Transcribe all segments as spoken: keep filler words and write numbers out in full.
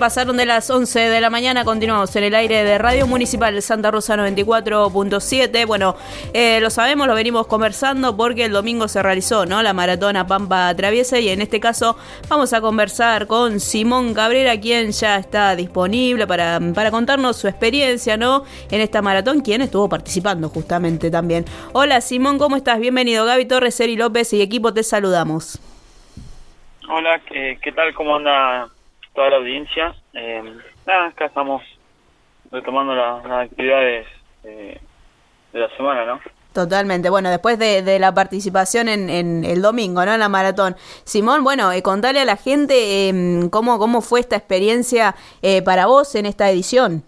pasaron de las once de la mañana, continuamos en el aire de Radio Municipal de Santa Rosa noventa y cuatro punto siete. Bueno, eh, lo sabemos, lo venimos conversando porque el domingo se realizó, ¿no?, la maratona Pampa Traviesa, y en este caso vamos a conversar con Simón Cabrera, quien ya está disponible para, para contarnos su experiencia, ¿no?, en esta maratón, quien estuvo participando justamente también. Hola Simón, ¿cómo estás? Bienvenido. Gaby Torres, Eri López y equipo, te saludamos. Hola, ¿qué, qué tal? ¿Cómo anda toda la audiencia? Eh, nada, acá estamos retomando la, las actividades eh, de la semana, ¿no? Totalmente. Bueno, después de, de la participación en, en el domingo, ¿no?, en la maratón. Simón, bueno, eh, contale a la gente eh, cómo, cómo fue esta experiencia eh, para vos en esta edición.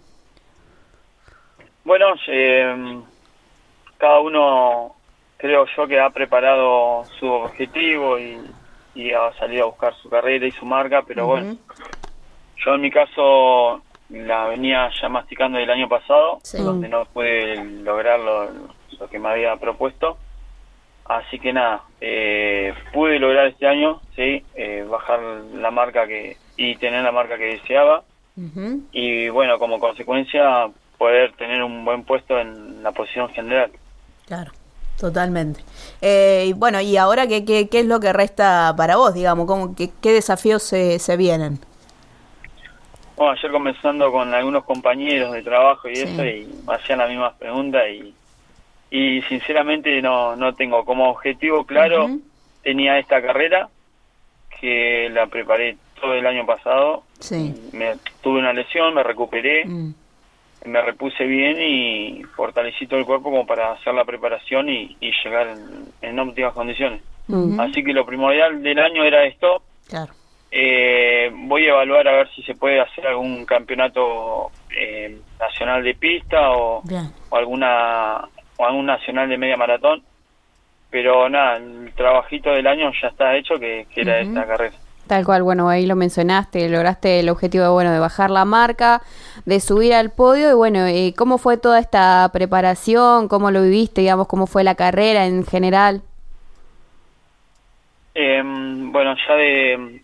Bueno, eh, cada uno creo yo que ha preparado su objetivo y, y ha salido a buscar su carrera y su marca, pero uh-huh. bueno, yo en mi caso la venía ya masticando el año pasado, sí. donde no pude lograr lo, lo que me había propuesto, así que nada, eh, pude lograr este año, sí, eh, bajar la marca que y tener la marca que deseaba, uh-huh. y bueno, como consecuencia poder tener un buen puesto en la posición general. Claro, totalmente. Eh, y bueno, y ahora qué, qué, qué es lo que resta para vos, digamos, ¿cómo, qué, qué desafíos se, se vienen? Bueno, ayer conversando con algunos compañeros de trabajo y sí. eso, y me hacían las mismas preguntas, y, y sinceramente no, no tengo como objetivo claro, uh-huh. tenía esta carrera, que la preparé todo el año pasado, sí. me, tuve una lesión, me recuperé, uh-huh. me repuse bien y fortalecí todo el cuerpo como para hacer la preparación y, y llegar en, en óptimas condiciones. Uh-huh. Así que lo primordial del año era esto. Claro. Eh, voy a evaluar a ver si se puede hacer algún campeonato eh, nacional de pista o, o alguna o algún nacional de media maratón, pero nada, el trabajito del año ya está hecho, que, que era uh-huh. esta carrera. Tal cual, bueno, ahí lo mencionaste, lograste el objetivo de, bueno, de bajar la marca, de subir al podio, y bueno, eh, ¿cómo fue toda esta preparación? ¿Cómo lo viviste, digamos, cómo fue la carrera en general? Eh, bueno, ya de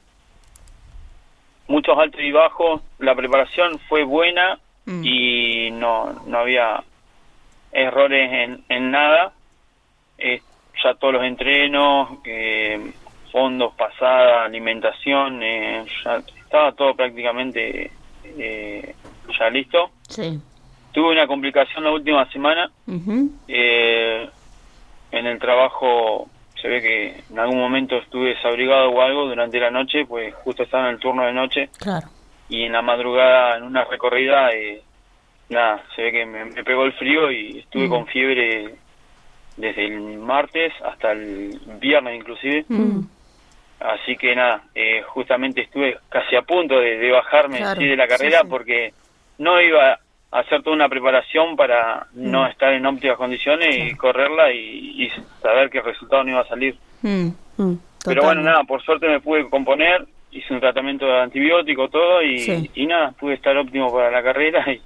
muchos altos y bajos, la preparación fue buena mm. y no no había errores en, en nada, eh, ya todos los entrenos, eh, fondos, pasada, alimentación, eh, ya estaba todo prácticamente eh, ya listo. Sí. Tuve una complicación la última semana, uh-huh. eh, en el trabajo se ve que en algún momento estuve desabrigado o algo durante la noche, pues justo estaba en el turno de noche. Claro. Y en la madrugada, en una recorrida, eh, nada, se ve que me, me pegó el frío y estuve uh-huh. con fiebre desde el martes hasta el viernes inclusive. Uh-huh. Así que nada, eh, justamente estuve casi a punto de, de bajarme claro, sí, de la carrera, sí, sí. porque no iba a hacer toda una preparación para mm. no estar en óptimas condiciones sí. y correrla y, y saber que el resultado no iba a salir. Mm. Mm. Pero bueno, nada, por suerte me pude componer, hice un tratamiento de antibiótico, todo, y, sí. y nada, pude estar óptimo para la carrera y,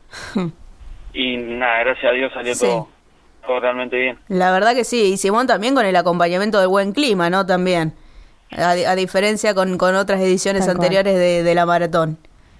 y nada, gracias a Dios salió sí. todo, todo realmente bien. La verdad que sí, y Simón también con el acompañamiento del buen clima, ¿no? También. A, a diferencia con, con otras ediciones Tal anteriores de, de la maratón.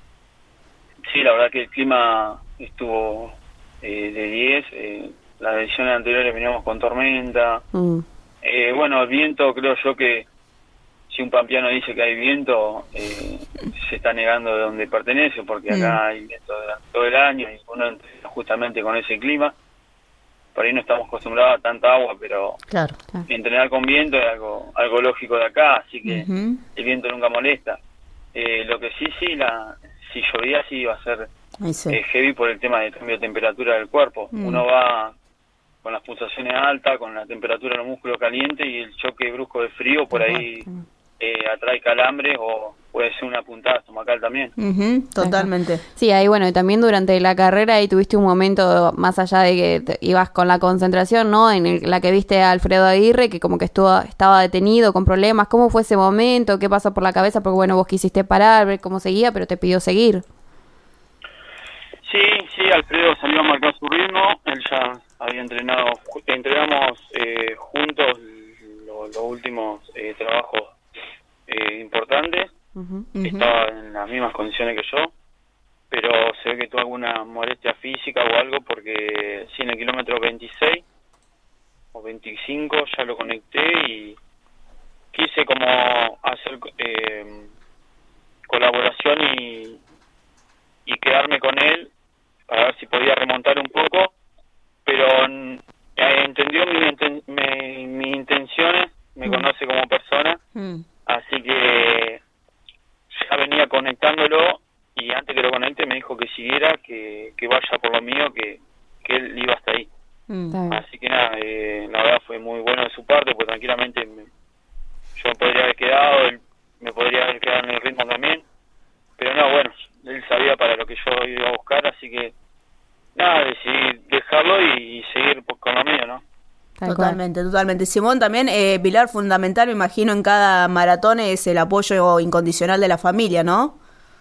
Sí, la verdad que el clima estuvo eh, de diez. Eh, las ediciones anteriores veníamos con tormenta. Mm. Eh, bueno, el viento, creo yo que si un pampeano dice que hay viento, eh, se está negando de donde pertenece, porque acá mm. hay viento todo el año y uno entrena justamente con ese clima. Por ahí no estamos acostumbrados a tanta agua, pero claro, claro. entrenar con viento es algo algo lógico de acá, así que uh-huh. el viento nunca molesta. Eh, lo que sí, sí, la si llovía sí iba a ser sí. eh, heavy por el tema del cambio de temperatura del cuerpo. Mm. Uno va con las pulsaciones altas, con la temperatura de los músculos caliente y el choque brusco de frío por ahí eh, atrae calambres o puede ser una puntada estomacal también. Uh-huh, totalmente. Sí, ahí bueno, y también durante la carrera ahí tuviste un momento, más allá de que te, ibas con la concentración, ¿no? En el, la que viste a Alfredo Aguirre, que como que estuvo estaba detenido con problemas. ¿Cómo fue ese momento? ¿Qué pasó por la cabeza? Porque bueno, vos quisiste parar, ver cómo seguía, pero te pidió seguir. Sí, sí, Alfredo salió a marcar su ritmo. Él ya había entrenado, entrenamos eh, juntos los lo últimos eh, trabajos eh, importantes. Uh-huh, uh-huh. Estaba en las mismas condiciones que yo. física o algo, porque sí, en el kilómetro veintiséis o veinticinco ya lo conecté y quise como hacer eh, colaboración y, y quedarme con él para ver si podía remontar un poco, pero eh, entendió mi, inten, mi, mis intenciones, me mm. conoce como persona, mm. así que ya venía conectándolo y antes que lo conecte me dijo que siguiera, que, que vaya por lo mío, que, que él iba hasta ahí. Mm. Así que nada, eh, la verdad fue muy bueno de su parte, pues tranquilamente me, yo me podría haber quedado, él me podría haber quedado en el ritmo también, pero no, bueno, él sabía para lo que yo iba a buscar, así que nada, decidí dejarlo y, y seguir pues, con lo mío, ¿no? Totalmente, totalmente. Simón, también eh, pilar fundamental, me imagino, en cada maratón es el apoyo incondicional de la familia, ¿no?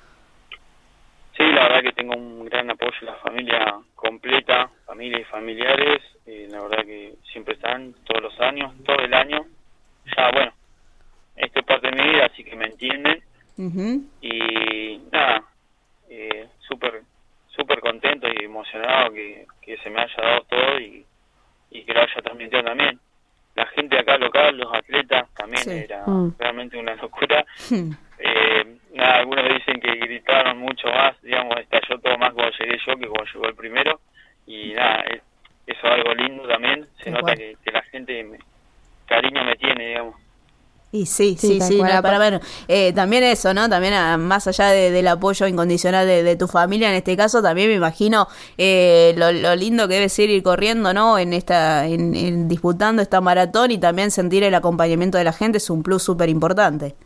Sí, la verdad que tengo un gran apoyo de la familia completa, familia y familiares, eh, la verdad que siempre están todos los años, todo el año. Ya, bueno, esto es parte de mi vida, así que me entienden. Uh-huh. Y nada, eh, súper súper contento y emocionado que, que se me haya dado todo y, y que lo haya transmitido también. La gente acá local, los atletas, también sí. era mm. realmente una locura. Mm. Eh, nada, algunos dicen que gritaron mucho más, digamos, estalló todo más cuando llegué yo que cuando llegó el primero. Y nada, es, eso es algo lindo también, se Igual. nota que, que la gente me, cariño me tiene, digamos. Y sí, sí, sí, sí no, para ver, eh, también eso, ¿no? También a, más allá de, del apoyo incondicional de, de tu familia, en este caso, también me imagino eh, lo, lo lindo que debe ser ir corriendo, ¿no? En esta, en, en disputando esta maratón y también sentir el acompañamiento de la gente es un plus súper importante.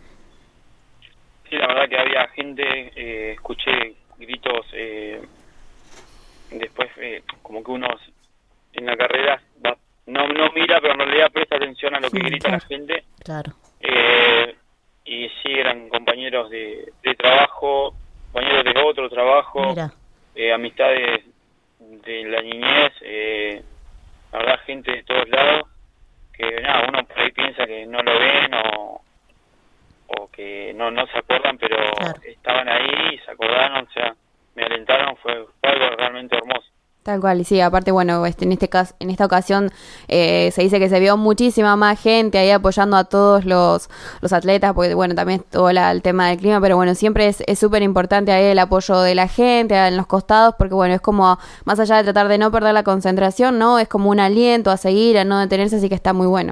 Sí, la verdad que había gente, eh, escuché gritos, eh, después eh, como que uno en la carrera va, no, no mira, pero en realidad presta atención a lo que sí, grita claro. la gente. Claro. Eh, y sí, eran compañeros de, de trabajo, compañeros de otro trabajo, eh, amistades de la niñez, eh, la verdad gente de todos lados, que nada, uno por ahí piensa que no lo ven o, o que no no se acuerdan, pero claro. estaban ahí y se acordaron, o sea, me alentaron, fue, fue algo realmente hermoso. Tal cual, y sí, aparte, bueno, en este caso, en esta ocasión eh, se dice que se vio muchísima más gente ahí apoyando a todos los, los atletas, porque bueno, también todo la, el tema del clima, pero bueno, siempre es es súper importante ahí el apoyo de la gente en los costados, porque bueno, es como, más allá de tratar de no perder la concentración, ¿no? Es como un aliento a seguir, a no detenerse, así que está muy bueno.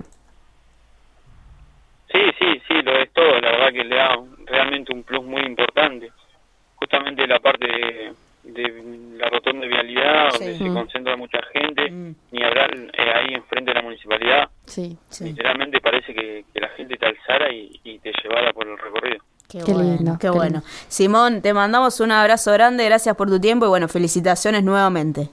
Sí, sí, sí, lo es todo, la verdad que le da realmente un plus muy importante, justamente la parte de... de la rotonda de vialidad, sí. donde mm. se concentra mucha gente, mm. ni hablar eh, ahí enfrente de la municipalidad. Sí, sí. Literalmente parece que, que la gente te alzara y, y te llevara por el recorrido. Qué, qué bueno, lindo, qué, qué bueno. Lindo. Simón, te mandamos un abrazo grande, gracias por tu tiempo y bueno, felicitaciones nuevamente.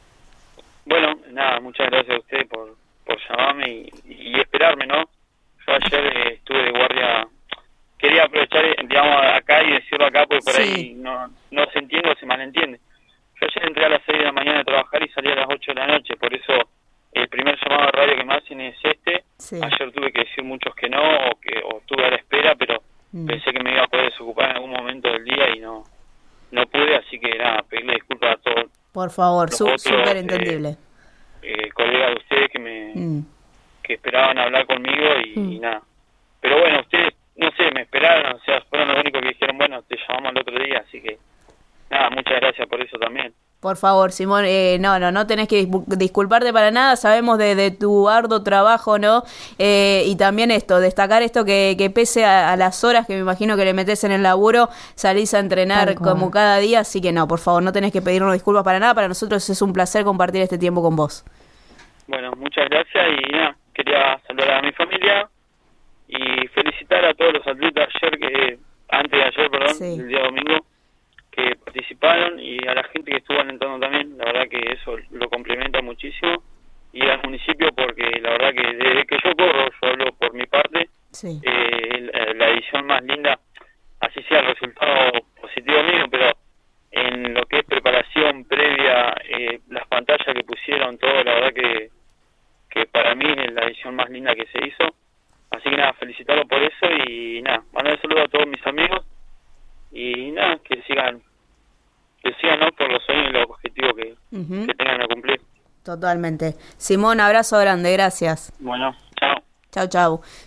Bueno, nada, muchas gracias a usted por, por llamarme y, y esperarme, ¿no? Yo ayer eh, estuve de guardia, quería aprovechar, digamos, acá y decirlo acá, porque por sí. ahí no, no se entiende o se malentiende. Yo ayer entré a las seis de la mañana a trabajar y salí a las ocho de la noche, por eso el primer llamado de radio que me hacen es este. Sí. Ayer tuve que decir muchos que no, o que o estuve a la espera, pero mm. pensé que me iba a poder desocupar en algún momento del día y no no pude, así que nada, pedirle disculpas a todos. Por favor, súper entendible. Eh, eh, colegas de ustedes que me mm. que esperaban hablar conmigo y, mm. y nada. Pero bueno, ustedes, no sé, me esperaron, o sea, fueron los únicos que dijeron, bueno, te llamamos el otro día, así que nada, muchas gracias por eso también. Por favor, Simón, eh, no, no, no tenés que disculparte para nada, sabemos de, de tu arduo trabajo, ¿no? Eh, y también esto, destacar esto que, que pese a, a las horas que me imagino que le metés en el laburo, salís a entrenar como cada día, así que no, por favor, no tenés que pedirnos disculpas para nada, para nosotros es un placer compartir este tiempo con vos. Bueno, muchas gracias y nada, quería saludar a mi familia y felicitar a todos los atletas ayer, que antes de ayer, perdón, sí. el día domingo, que participaron y a la gente que estuvo alentando también, la verdad que eso lo complementa muchísimo, y al municipio porque la verdad que desde que yo corro, yo hablo por mi parte, sí. eh, la, la edición más linda, así sea el resultado positivo mío, pero en lo que es preparación previa, eh, las pantallas que pusieron, todo, la verdad que, que para mí es la edición más linda que se hizo, así que nada, felicitarlo por eso y nada, mandar un saludo a todos mis amigos y nada, que sigan que sigan, ¿no? Por los sueños y los objetivos que, uh-huh. Totalmente. Simón, abrazo grande, gracias. Bueno, chao. Chau, chau.